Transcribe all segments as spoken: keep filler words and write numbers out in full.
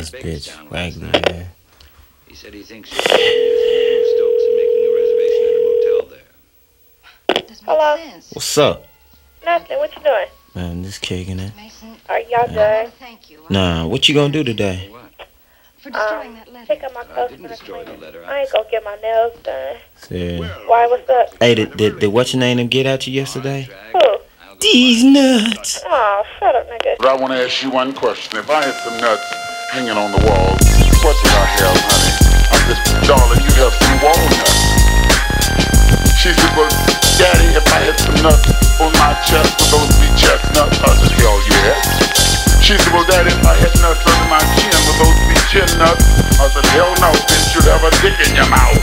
this bitch, frankly, man. He said he thinks you're using Stokes and making a reservation at a motel there. Hello? What's up? Nothing. What you doing? Man, just kicking it. Are y'all done? Nah, what you gonna do today? For destroying that letter. Pick up my clothes and destroy the letter. I ain't gonna get my nails done. Yeah. Why? What's up? Hey, did, did, did what's your name them get at you yesterday? Who? These nuts. Oh, shut up, nigga. But I want to ask you one question. If I had some nuts hanging on the wall, what would I have, honey? I said, darling, you have some walnuts. She said, well, Daddy, if I had some nuts on my chest, would those be chestnuts? I said, hell yeah. She said, well, Daddy, if I had nuts under my chin, would those be chin nuts? I said, hell no, bitch, you'd have a dick in your mouth.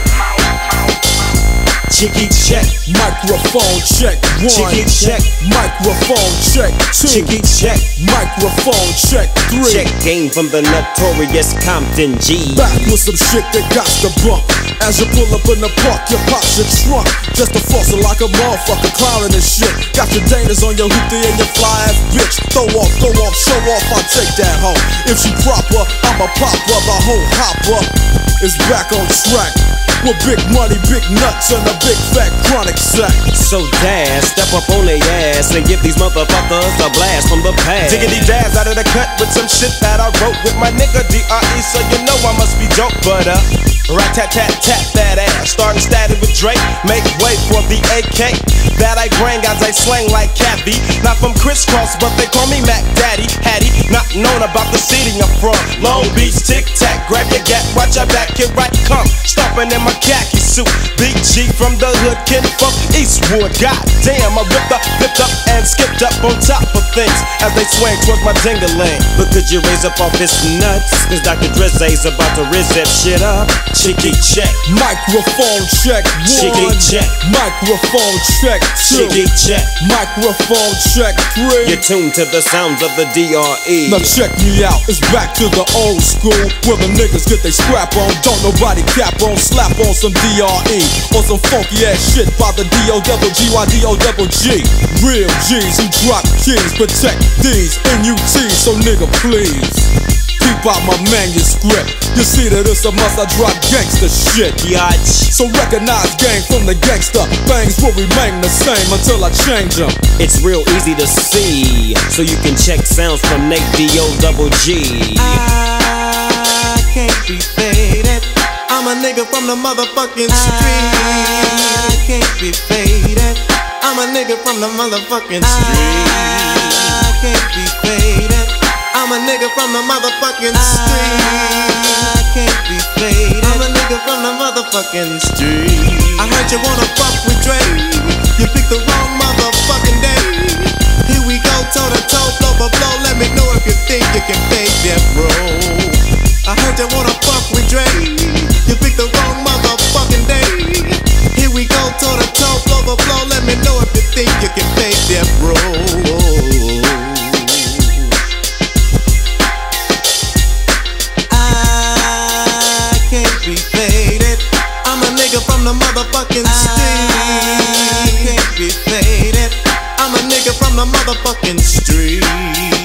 Chicky check, microphone check, one. Chicky check, microphone check, two. Chicky check, microphone check, three. Check game from the notorious Compton G. Back with some shit that got to bump. As you pull up in the park, you pop your trunk. Just a fossil like a motherfucker, clowning this shit. Got your Danas on your hoopty and your fly ass bitch. Throw off, go off, show off, I'll take that home. If she proper, I'm a popper, the whole hopper is back on track. With big money, big nuts, and a big fat chronic sack. So dash, step up on their ass and give these motherfuckers a blast from the past. Diggity dabs out of the cut with some shit that I wrote with my nigga D R E, so you know I must be dope, but uh rat tat tat tat that ass. Starting static with Drake, make way for the A K that I bring as I slang like Cappy. Not from crisscross, but they call me Mac Daddy. Hattie, not known about the city I'm from. Long Beach, tic tac, grab your gat, watch your back, here right come. Stomping in my khaki suit, Big G from the hood, kid from Eastwood. God damn, I ripped up, flipped up, and skipped up on top of things as they swing towards my ding-a-ling. But could you raise up off his nuts? Cause Doctor Drizzy's about to rizz that shit up. Chicky check, microphone check, one. Chicky check, microphone check, two. Chicky check, microphone check, three. You're tuned to the sounds of the D R E. Now check me out, it's back to the old school where the niggas get they scrap on. Don't nobody cap on, slap on some D R E or some funky ass shit by the D O double G Y D O double G. Real G's who drop keys, protect these N U Ts, so nigga please keep out my manuscript. You see that it's a must, I drop gangsta shit. Yach. So recognize gang from the gangster. Things will remain the same until I change them. It's real easy to see, so you can check sounds from Nate D O double G. I can't be faded. I'm a nigga from the motherfucking street. I can't be faded. I'm a nigga from the motherfucking street. I can't be faded. I'm a nigga from the motherfucking street. I can't be faded. I'm a nigga from the motherfucking street. I heard you wanna fuck with Dre. You picked the wrong motherfucking day. Here we go, toe to toe, blow for blow. Let me know if you think you can fake that, bro. I heard you wanna fuck with Dre. You picked the wrong motherfucking day. Here we go, toe to toe, blow for blow. Let me know if you think you can fake that, bro. I can't be faded. I'm a nigga from the motherfucking street. I can't be faded. I'm a nigga from the motherfucking street.